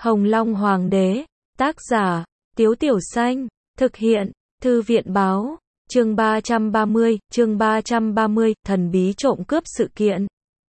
Hồng Long Hoàng đế, tác giả, Tiếu Tiểu Xanh, thực hiện, Thư viện báo, chương 330, thần bí trộm cướp sự kiện.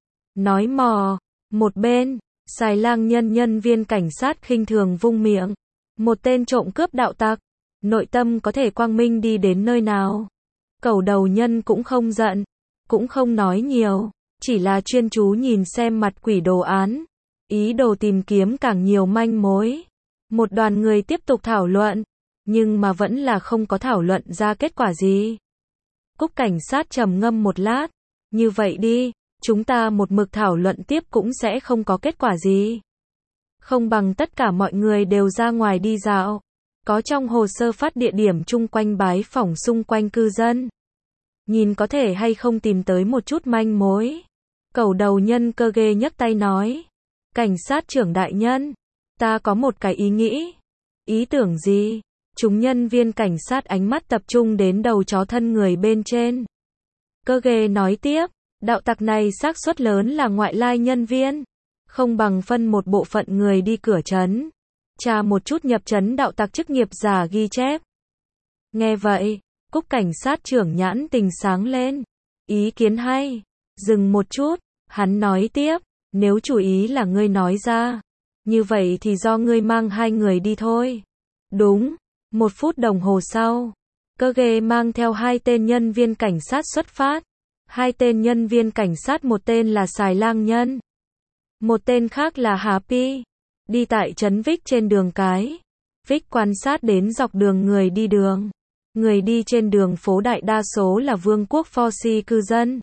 Nói mò, một bên, Xài Lang nhân viên cảnh sát khinh thường vung miệng. Một tên trộm cướp đạo tặc, nội tâm có thể quang minh đi đến nơi nào. Cẩu đầu nhân cũng không giận, cũng không nói nhiều, chỉ là chuyên chú nhìn xem mặt quỷ đồ án, ý đồ tìm kiếm càng nhiều manh mối. Một đoàn người tiếp tục thảo luận, nhưng mà vẫn là không có thảo luận ra kết quả gì. Cúc cảnh sát trầm ngâm một lát, như vậy đi, chúng ta một mực thảo luận tiếp cũng sẽ không có kết quả gì. Không bằng tất cả mọi người đều ra ngoài đi dạo, có trong hồ sơ phát địa điểm chung quanh bái phỏng xung quanh cư dân. Nhìn có thể hay không tìm tới một chút manh mối. Cẩu đầu nhân cơ ghê nhấc tay nói. Cảnh sát trưởng đại nhân, ta có một cái ý nghĩ. Ý tưởng gì? Chúng nhân viên cảnh sát ánh mắt tập trung đến đầu chó thân người bên trên. Cơ ghê nói tiếp, đạo tặc này xác suất lớn là ngoại lai nhân viên. Không bằng phân một bộ phận người đi cửa trấn, tra một chút nhập trấn đạo tặc chức nghiệp giả ghi chép. Nghe vậy, Cúc cảnh sát trưởng nhãn tình sáng lên. Ý kiến hay. Dừng một chút, hắn nói tiếp, nếu chủ ý là ngươi nói ra, như vậy thì do ngươi mang hai người đi thôi. Đúng, 1 phút đồng hồ sau, cơ ghê mang theo 2 tên nhân viên cảnh sát xuất phát. 2 tên nhân viên cảnh sát, một tên là Xài Lang nhân, một tên khác là Happy. Đi tại trấn Vích trên đường cái. Vích quan sát đến dọc đường người đi đường. Người đi trên đường phố đại đa số là Vương quốc Foxy cư dân.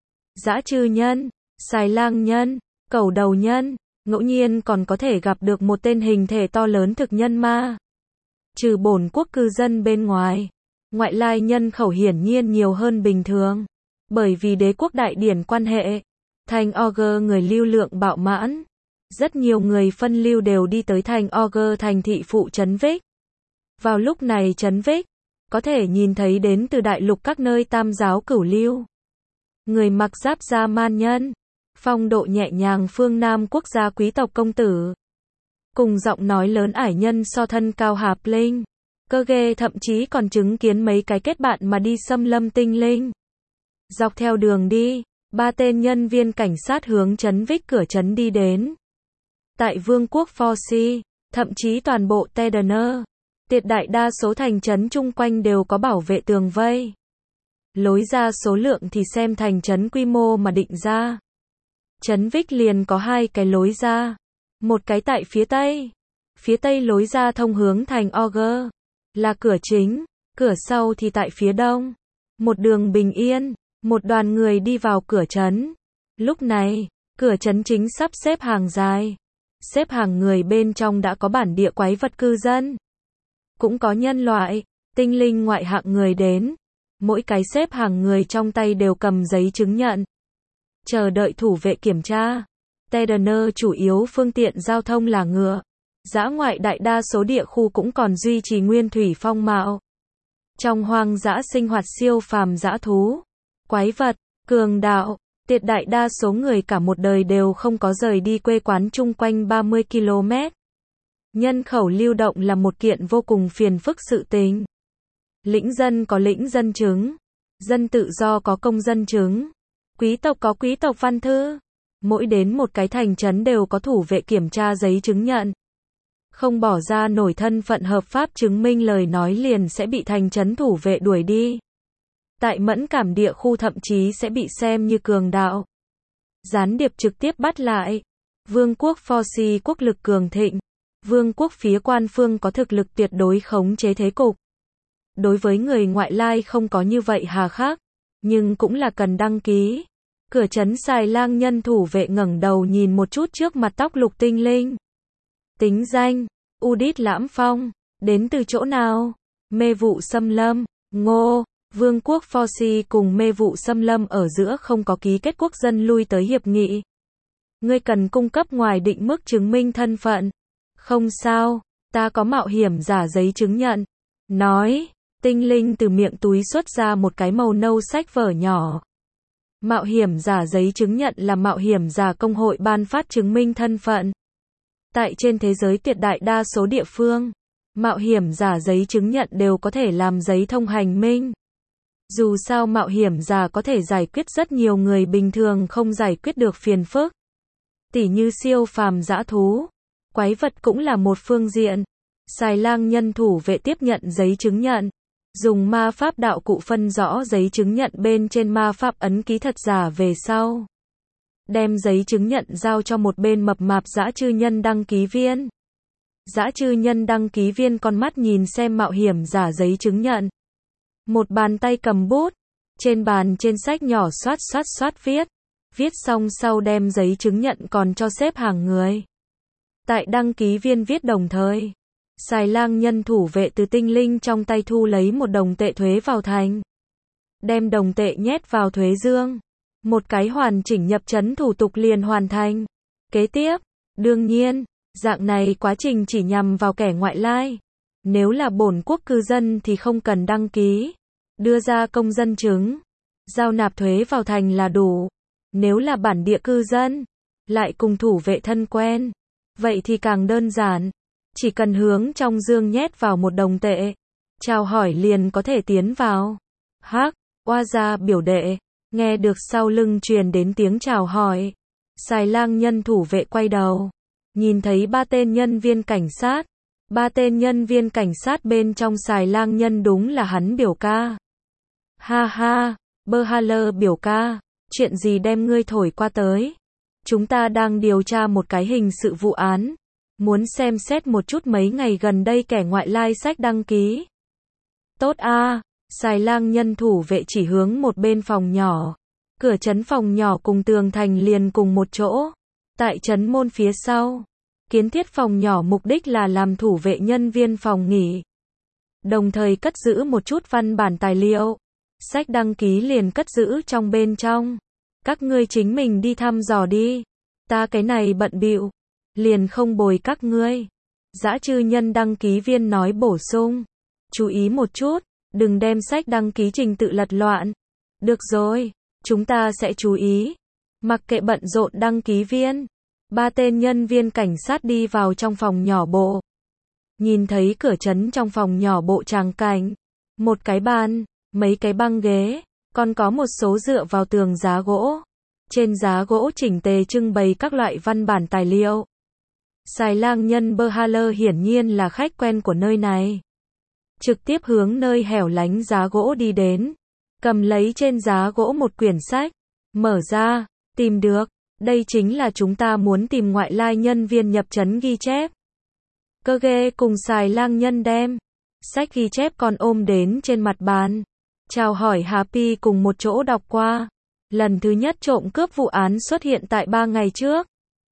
Dã trư nhân, Xài Lang nhân, cẩu đầu nhân, ngẫu nhiên còn có thể gặp được một tên hình thể to lớn thực nhân ma. Trừ bổn quốc cư dân bên ngoài, ngoại lai nhân khẩu hiển nhiên nhiều hơn bình thường. Bởi vì đế quốc đại điển quan hệ, thành Auger người lưu lượng bạo mãn. Rất nhiều người phân lưu đều đi tới thành Auger, thành thị phụ trấn Vích. Vào lúc này trấn Vích có thể nhìn thấy đến từ đại lục các nơi tam giáo cửu lưu. Người mặc giáp da man nhân, phong độ nhẹ nhàng phương Nam quốc gia quý tộc công tử. Cùng giọng nói lớn ải nhân so thân cao Hạp Linh. Cơ ghê thậm chí còn chứng kiến mấy cái kết bạn mà đi xâm lâm tinh linh. Dọc theo đường đi, 3 tên nhân viên cảnh sát hướng trấn Vích cửa trấn đi đến. Tại Vương quốc Foxy, thậm chí toàn bộ Tedener, tuyệt đại đa số thành trấn chung quanh đều có bảo vệ tường vây. Lối ra số lượng thì xem thành trấn quy mô mà định ra. Trấn Vích liền có 2 cái lối ra. Một cái tại phía tây. Phía tây lối ra thông hướng thành Auger, là cửa chính, cửa sau thì tại phía đông. Một đường bình yên, một đoàn người đi vào cửa trấn. Lúc này, cửa trấn chính sắp xếp hàng dài. Xếp hàng người bên trong đã có bản địa quái vật cư dân. Cũng có nhân loại, tinh linh ngoại hạng người đến. Mỗi cái xếp hàng người trong tay đều cầm giấy chứng nhận. Chờ đợi thủ vệ kiểm tra. Tedener chủ yếu phương tiện giao thông là ngựa. Dã ngoại đại đa số địa khu cũng còn duy trì nguyên thủy phong mạo. Trong hoang dã sinh hoạt siêu phàm dã thú, quái vật, cường đạo, tuyệt đại đa số người cả một đời đều không có rời đi quê quán chung quanh 30 km. Nhân khẩu lưu động là một kiện vô cùng phiền phức sự tình. Lĩnh dân có lĩnh dân chứng, dân tự do có công dân chứng, quý tộc có quý tộc văn thư. Mỗi đến một cái thành trấn đều có thủ vệ kiểm tra giấy chứng nhận. Không bỏ ra nổi thân phận hợp pháp chứng minh lời nói liền sẽ bị thành trấn thủ vệ đuổi đi. Tại mẫn cảm địa khu thậm chí sẽ bị xem như cường đạo. Gián điệp trực tiếp bắt lại. Vương quốc Foxy quốc lực cường thịnh. Vương quốc phía quan phương có thực lực tuyệt đối khống chế thế cục. Đối với người ngoại lai không có như vậy hà khắc, nhưng cũng là cần đăng ký. Cửa trấn Xài Lang nhân thủ vệ ngẩng đầu nhìn một chút trước mặt tóc lục tinh linh. Tính danh, Udit Lãm Phong, đến từ chỗ nào? Mê vụ xâm lâm, Ngô. Vương quốc Foxy cùng mê vụ xâm lâm ở giữa không có ký kết quốc dân lui tới hiệp nghị. Ngươi cần cung cấp ngoài định mức chứng minh thân phận. Không sao, ta có mạo hiểm giả giấy chứng nhận. Nói, tinh linh từ miệng túi xuất ra một cái màu nâu sách vở nhỏ. Mạo hiểm giả giấy chứng nhận là mạo hiểm giả công hội ban phát chứng minh thân phận. Tại trên thế giới tuyệt đại đa số địa phương, mạo hiểm giả giấy chứng nhận đều có thể làm giấy thông hành minh. Dù sao mạo hiểm giả có thể giải quyết rất nhiều người bình thường không giải quyết được phiền phức. Tỉ như siêu phàm dã thú, quái vật cũng là một phương diện. Xài lang nhân thủ vệ tiếp nhận giấy chứng nhận, dùng ma pháp đạo cụ phân rõ giấy chứng nhận bên trên ma pháp ấn ký thật giả về sau. Đem giấy chứng nhận giao cho một bên mập mạp dã chư nhân đăng ký viên. Dã chư nhân đăng ký viên con mắt nhìn xem mạo hiểm giả giấy chứng nhận. Một bàn tay cầm bút, trên bàn trên sách nhỏ xoát viết. Viết xong sau đem giấy chứng nhận còn cho xếp hàng người. Tại đăng ký viên viết đồng thời, xài lang nhân thủ vệ từ tinh linh trong tay thu lấy một đồng tệ thuế vào thành. Đem đồng tệ nhét vào thuế dương. Một cái hoàn chỉnh nhập trấn thủ tục liền hoàn thành. Kế tiếp, đương nhiên, dạng này quá trình chỉ nhằm vào kẻ ngoại lai. Nếu là bổn quốc cư dân thì không cần đăng ký, đưa ra công dân chứng, giao nạp thuế vào thành là đủ. Nếu là bản địa cư dân, lại cùng thủ vệ thân quen, vậy thì càng đơn giản. Chỉ cần hướng trong dương nhét vào một đồng tệ, chào hỏi liền có thể tiến vào. Hắc, oa gia biểu đệ, nghe được sau lưng truyền đến tiếng chào hỏi. Xài lang nhân thủ vệ quay đầu, nhìn thấy ba tên nhân viên cảnh sát. Ba tên nhân viên cảnh sát bên trong xài lang nhân đúng là hắn biểu ca. Ha ha, Berhaler biểu ca, chuyện gì đem ngươi thổi qua tới? Chúng ta đang điều tra một cái hình sự vụ án, muốn xem xét một chút mấy ngày gần đây kẻ ngoại lai sách đăng ký. Tốt a, xài lang nhân thủ vệ chỉ hướng một bên phòng nhỏ. Cửa trấn phòng nhỏ cùng tường thành liền cùng một chỗ. Tại trấn môn phía sau, kiến thiết phòng nhỏ mục đích là làm thủ vệ nhân viên phòng nghỉ. Đồng thời cất giữ một chút văn bản tài liệu. Sách đăng ký liền cất giữ trong bên trong. Các ngươi chính mình đi thăm dò đi. Ta cái này bận bịu, liền không bồi các ngươi. Dã chư nhân đăng ký viên nói bổ sung. Chú ý một chút, đừng đem sách đăng ký trình tự lật loạn. Được rồi, chúng ta sẽ chú ý. Mặc kệ bận rộn đăng ký viên. Ba tên nhân viên cảnh sát đi vào trong phòng nhỏ bộ. Nhìn thấy cửa trấn trong phòng nhỏ bộ tràng cảnh. Một cái bàn, mấy cái băng ghế, còn có một số dựa vào tường giá gỗ. Trên giá gỗ chỉnh tề trưng bày các loại văn bản tài liệu. Xài lang nhân Berhaler hiển nhiên là khách quen của nơi này. Trực tiếp hướng nơi hẻo lánh giá gỗ đi đến. Cầm lấy trên giá gỗ một quyển sách. Mở ra, tìm được. Đây chính là chúng ta muốn tìm ngoại lai nhân viên nhập trấn ghi chép. Cơ ghê cùng xài lang nhân đem sách ghi chép còn ôm đến trên mặt bàn. Chào hỏi Happy cùng một chỗ đọc qua. Lần thứ nhất trộm cướp vụ án xuất hiện tại 3 ngày trước.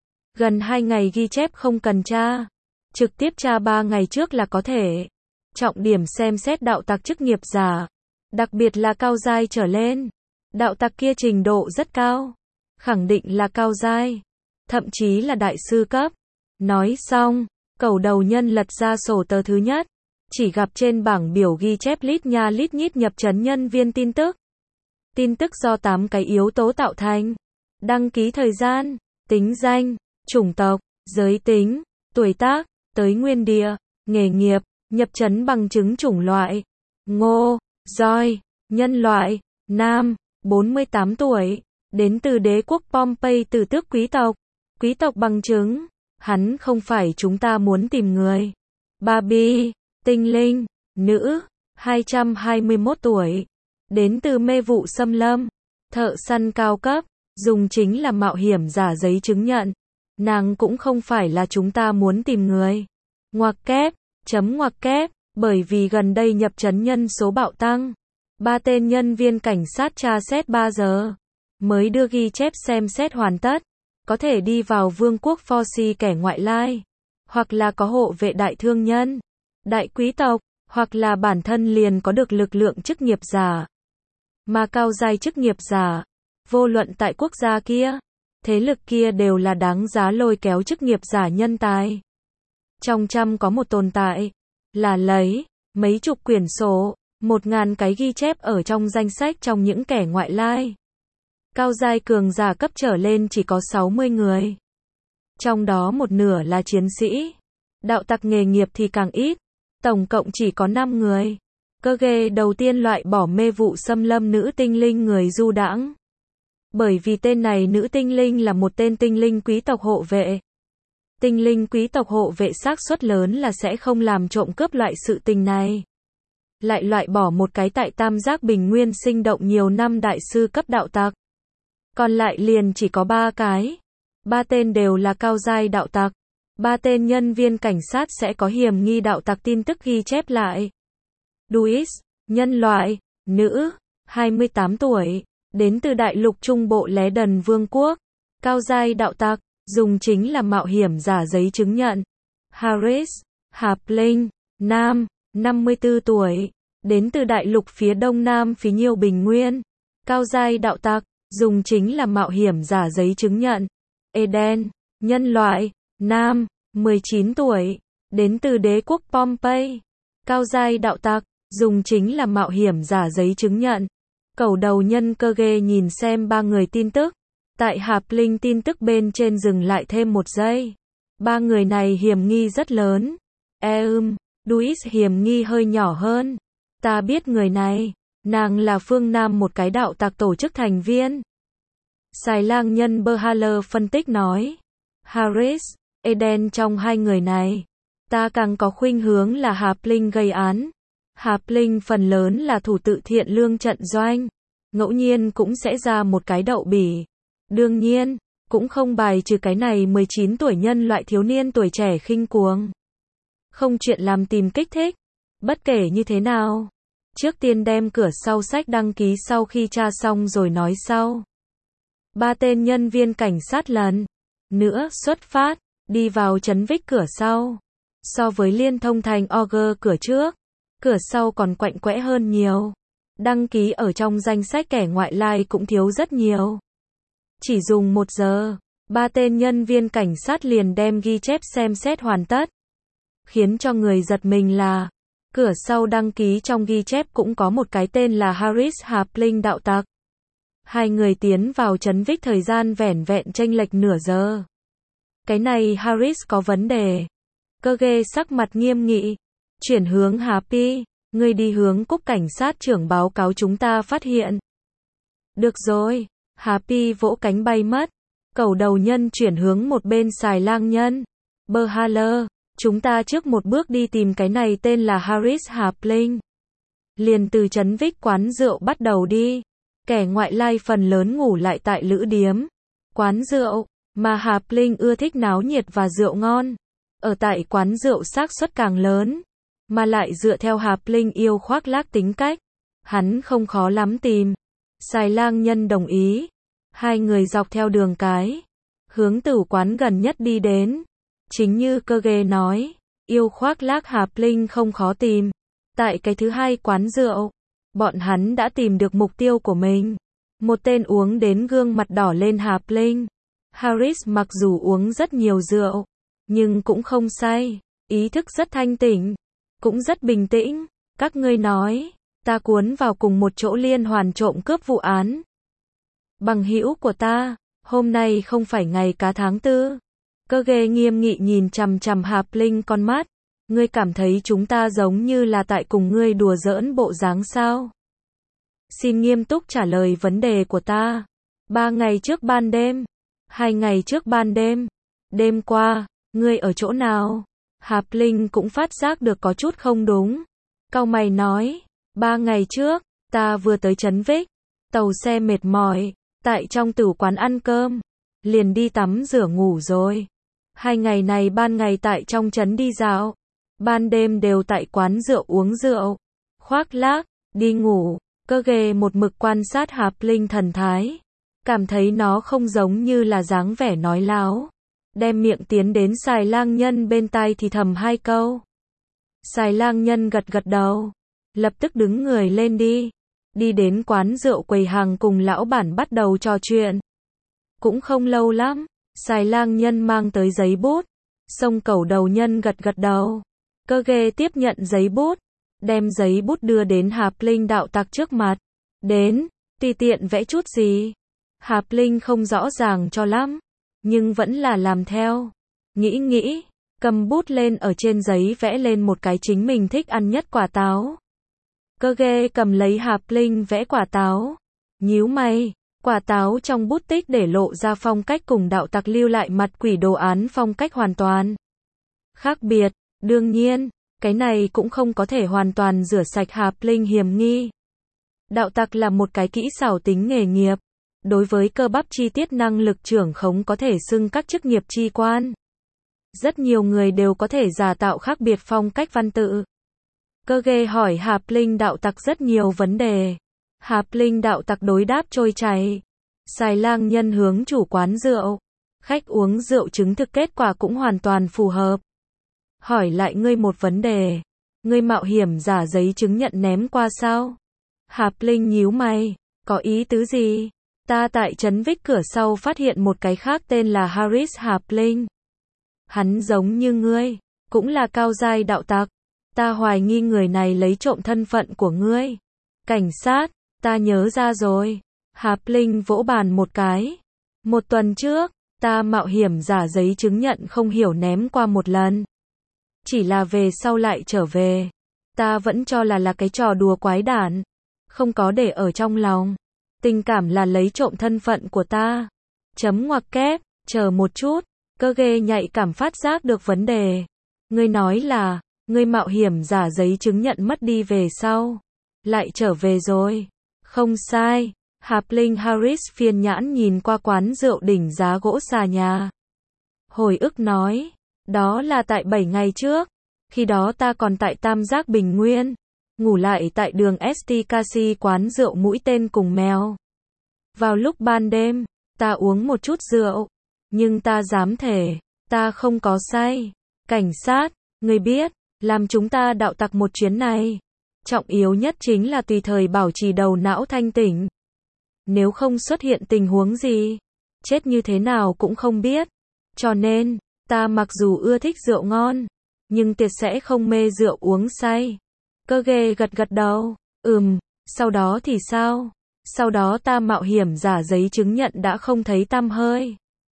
Gần 2 ngày ghi chép không cần tra. Trực tiếp tra 3 ngày trước là có thể. Trọng điểm xem xét đạo tặc chức nghiệp giả. Đặc biệt là cao giai trở lên. Đạo tặc kia trình độ rất cao. Khẳng định là cao giai. Thậm chí là đại sư cấp. Nói xong, cẩu đầu nhân lật ra sổ tờ thứ nhất. Chỉ gặp trên bảng biểu ghi chép lít nha lít nhít nhập trấn nhân viên tin tức. Tin tức do 8 cái yếu tố tạo thành. Đăng ký thời gian, tính danh, chủng tộc, giới tính, tuổi tác, tới nguyên địa, nghề nghiệp, nhập trấn bằng chứng chủng loại. Ngô, Roi, nhân loại, nam, 48 tuổi, đến từ đế quốc Pompey từ tước quý tộc. Quý tộc bằng chứng, hắn không phải chúng ta muốn tìm người. Barbie, tinh linh, nữ, 221 tuổi, đến từ mê vụ xâm lâm, thợ săn cao cấp, dùng chính là mạo hiểm giả giấy chứng nhận. Nàng cũng không phải là chúng ta muốn tìm người. Ngoặc kép, ngoặc kép, bởi vì gần đây nhập trấn nhân số bạo tăng. 3 tên nhân viên cảnh sát tra xét 3 giờ, mới đưa ghi chép xem xét hoàn tất. Có thể đi vào vương quốc Forsi kẻ ngoại lai, hoặc là có hộ vệ đại thương nhân, đại quý tộc, hoặc là bản thân liền có được lực lượng chức nghiệp giả. Mà cao giai chức nghiệp giả, vô luận tại quốc gia kia, thế lực kia đều là đáng giá lôi kéo chức nghiệp giả nhân tài. Trong trăm có một tồn tại, là lấy mấy chục quyển sổ, 1000 cái ghi chép ở trong danh sách trong những kẻ ngoại lai. Cao giai cường giả cấp trở lên chỉ có 60 người. trong đó một nửa là chiến sĩ. Đạo tặc nghề nghiệp thì càng ít, tổng cộng chỉ có 5 người. Cơ ghê đầu tiên loại bỏ mê vụ xâm lâm nữ tinh linh người du đãng. Bởi vì tên này nữ tinh linh là một tên tinh linh quý tộc hộ vệ. Tinh linh quý tộc hộ vệ xác suất lớn là sẽ không làm trộm cướp loại sự tình này. Lại loại bỏ một cái tại tam giác bình nguyên sinh động nhiều năm đại sư cấp đạo tặc. Còn lại liền chỉ có 3 cái. 3 tên đều là cao giai đạo tặc. 3 tên nhân viên cảnh sát sẽ có hiểm nghi đạo tặc tin tức ghi chép lại. Duis, nhân loại, nữ, 28 tuổi, đến từ đại lục trung bộ Lé Đần Vương quốc. Cao giai đạo tặc, dùng chính là mạo hiểm giả giấy chứng nhận. Harris, Hạp-linh, nam, 54 tuổi, đến từ đại lục phía đông nam phí nhiêu bình nguyên. Cao giai đạo tặc, dùng chính là mạo hiểm giả giấy chứng nhận. Eden, nhân loại, nam, 19 tuổi, đến từ đế quốc Pompey. Cao giai đạo tặc, dùng chính là mạo hiểm giả giấy chứng nhận. Cẩu đầu nhân cơ ghê nhìn xem 3 người tin tức. Tại Hạp-linh tin tức bên trên dừng lại thêm 1 giây. 3 người này hiểm nghi rất lớn. Duis hiểm nghi hơi nhỏ hơn. Ta biết người này. Nàng là phương Nam một cái đạo tặc tổ chức thành viên. Xài lang nhân Berhaler phân tích nói. Harris, Eden trong 2 người này. Ta càng có khuynh hướng là Hạp-linh gây án. Hạp-linh phần lớn là thủ tự thiện lương trận doanh. Ngẫu nhiên cũng sẽ ra một cái đậu bỉ. Đương nhiên, cũng không bài trừ cái này 19 tuổi nhân loại thiếu niên tuổi trẻ khinh cuồng. Không chuyện làm tìm kích thích. Bất kể như thế nào. Trước tiên đem cửa sau sách đăng ký sau khi tra xong rồi nói sau. 3 tên nhân viên cảnh sát lần nữa xuất phát, đi vào trấn Vích cửa sau. So với liên thông thành Auger cửa trước, cửa sau còn quạnh quẽ hơn nhiều. Đăng ký ở trong danh sách kẻ ngoại lai cũng thiếu rất nhiều. Chỉ dùng 1 giờ, 3 tên nhân viên cảnh sát liền đem ghi chép xem xét hoàn tất. Khiến cho người giật mình là, cửa sau đăng ký trong ghi chép cũng có một cái tên là Harris Hạp-linh đạo tặc. 2 người tiến vào trấn Vích thời gian vẻn vẹn chênh lệch nửa giờ. Cái này Harris có vấn đề. Cơ ghê sắc mặt nghiêm nghị. Chuyển hướng Happy, ngươi đi hướng cục cảnh sát trưởng báo cáo chúng ta phát hiện. Được rồi. Happy vỗ cánh bay mất. Cẩu đầu nhân chuyển hướng một bên xài lang nhân. Berhaler, chúng ta trước một bước đi tìm cái này tên là Harris Hạp-linh. Liền từ trấn Vích quán rượu bắt đầu đi. Kẻ ngoại lai phần lớn ngủ lại tại lữ điếm. Quán rượu, mà Hạp-linh ưa thích náo nhiệt và rượu ngon. Ở tại quán rượu xác suất càng lớn. Mà lại dựa theo Hạp-linh yêu khoác lác tính cách. Hắn không khó lắm tìm. Xài lang nhân đồng ý. 2 người dọc theo đường cái. Hướng tử quán gần nhất đi đến. Chính như cơ ghê nói. Yêu khoác lác Hạp-linh không khó tìm. Tại cái thứ 2 quán rượu. Bọn hắn đã tìm được mục tiêu của mình. Một tên uống đến gương mặt đỏ lên Hạp-linh. Harris mặc dù uống rất nhiều rượu. Nhưng cũng không say. Ý thức rất thanh tỉnh. Cũng rất bình tĩnh. Các ngươi nói. Ta cuốn vào cùng một chỗ liên hoàn trộm cướp vụ án. Bằng hữu của ta, hôm nay không phải ngày cá tháng 4. Cơ ghê nghiêm nghị nhìn chằm chằm Hạp-linh con mắt. Ngươi cảm thấy chúng ta giống như là tại cùng ngươi đùa giỡn bộ dáng sao? Xin nghiêm túc trả lời vấn đề của ta. 3 ngày trước ban đêm. 2 ngày trước ban đêm. Đêm qua, ngươi ở chỗ nào? Hạp-linh cũng phát giác được có chút không đúng. Cau mày nói. 3 ngày trước, ta vừa tới trấn Vích. Tàu xe mệt mỏi. Tại trong tử quán ăn cơm. Liền đi tắm rửa ngủ rồi. 2 ngày này ban ngày tại trong trấn đi dạo. Ban đêm đều tại quán rượu uống rượu. Khoác lác, đi ngủ. Cơ ghê một mực quan sát Hạp-linh thần thái. Cảm thấy nó không giống như là dáng vẻ nói láo. Đem miệng tiến đến xài lang nhân bên tai thì thầm 2 câu. Xài lang nhân gật gật đầu. Lập tức đứng người lên đi. Đi đến quán rượu quầy hàng cùng lão bản bắt đầu trò chuyện. Cũng không lâu lắm. Xài lang nhân mang tới giấy bút. Xông cẩu đầu nhân gật gật đầu. Cơ ghê tiếp nhận giấy bút. Đem giấy bút đưa đến Hạp-linh đạo tặc trước mặt. Đến, tùy tiện vẽ chút gì. Hạp-linh không rõ ràng cho lắm. nhưng vẫn là làm theo. Nghĩ, cầm bút lên ở trên giấy vẽ lên một cái chính mình thích ăn nhất quả táo. Cơ ghê cầm lấy hạp linh vẽ quả táo. Nhíu mày, quả táo trong bút tích để lộ ra phong cách cùng đạo tặc lưu lại mặt quỷ đồ án phong cách hoàn toàn khác biệt. Đương nhiên, cái này cũng không có thể hoàn toàn rửa sạch hạp linh hiểm nghi. Đạo tặc là một cái kỹ xảo tính nghề nghiệp. Đối với cơ bắp chi tiết năng lực trưởng khống có thể xưng các chức nghiệp chi quan. Rất nhiều người đều có thể giả tạo khác biệt phong cách văn tự. Cơ ghê hỏi hạp linh đạo tặc rất nhiều vấn đề. Hạp linh đạo tặc đối đáp trôi chảy. Xài lang nhân hướng chủ quán rượu. Khách uống rượu chứng thực kết quả cũng hoàn toàn phù hợp. Hỏi lại ngươi một vấn đề. Ngươi mạo hiểm giả giấy chứng nhận ném qua sao? Hạp linh nhíu mày. Có ý tứ gì? Ta tại trấn Vích cửa sau phát hiện một cái khác tên là Harris Hạp Linh. Hắn giống như ngươi, cũng là cao giai đạo tặc. Ta hoài nghi người này lấy trộm thân phận của ngươi. Cảnh sát, ta nhớ ra rồi. Hạp Linh vỗ bàn một cái. Một tuần trước, ta mạo hiểm giả giấy chứng nhận không hiểu ném qua một lần. Chỉ là về sau lại trở về. Ta vẫn cho là cái trò đùa quái đản. Không có để ở trong lòng. Tình cảm là lấy trộm thân phận của ta. Chấm ngoặc kép, chờ một chút. Cơ ghê nhạy cảm phát giác được vấn đề. Ngươi nói là, ngươi mạo hiểm giả giấy chứng nhận mất đi về sau. Lại trở về rồi. Không sai. Hạp Linh Harris phiền nhãn nhìn qua quán rượu đỉnh giá gỗ xà nhà. Hồi ức nói, đó là tại 7 ngày trước. Khi đó ta còn tại Tam Giác Bình Nguyên. Ngủ lại tại đường STKC quán rượu mũi tên cùng mèo. Vào lúc ban đêm, ta uống một chút rượu. Nhưng ta dám thề, ta không có say. Cảnh sát, ngươi biết, làm chúng ta đạo tặc một chuyến này. Trọng yếu nhất chính là tùy thời bảo trì đầu não thanh tỉnh. Nếu không xuất hiện tình huống gì, chết như thế nào cũng không biết. Cho nên, ta mặc dù ưa thích rượu ngon, nhưng tuyệt sẽ không mê rượu uống say. Cơ ghê gật gật đầu, sau đó thì sao? Sau đó ta mạo hiểm giả giấy chứng nhận đã không thấy tăm hơi.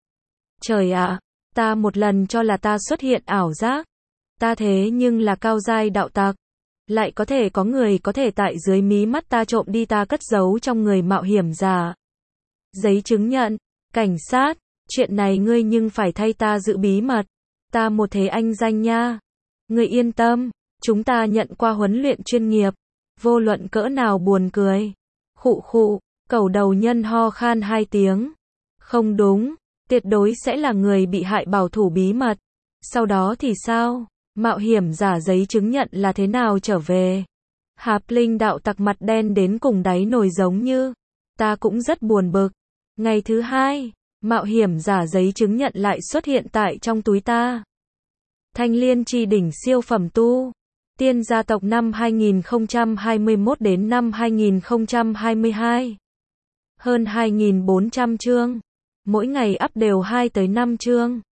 Trời ạ, ta một lần cho là ta xuất hiện ảo giác. Ta thế nhưng là cao giai đạo tặc. Lại có thể có người có thể tại dưới mí mắt ta trộm đi ta cất giấu trong người mạo hiểm giả giấy chứng nhận. Cảnh sát, chuyện này ngươi nhưng phải thay ta giữ bí mật. Ta một thế anh danh nha. Ngươi yên tâm, chúng ta nhận qua huấn luyện chuyên nghiệp. Vô luận cỡ nào buồn cười. Khụ khụ, cẩu đầu nhân ho khan 2 tiếng. Không đúng, tuyệt đối sẽ là người bị hại bảo thủ bí mật. Sau đó thì sao? Mạo hiểm giả giấy chứng nhận là thế nào trở về? Hạp Linh đạo tặc mặt đen đến cùng đáy nồi giống như. Ta cũng rất buồn bực. Ngày thứ 2, mạo hiểm giả giấy chứng nhận lại xuất hiện tại trong túi ta. Thanh liên chi đỉnh siêu phẩm tu. Tiên gia tộc năm 2021 đến năm 2022. Hơn 2.400 chương. Mỗi ngày up đều 2 tới 5 chương.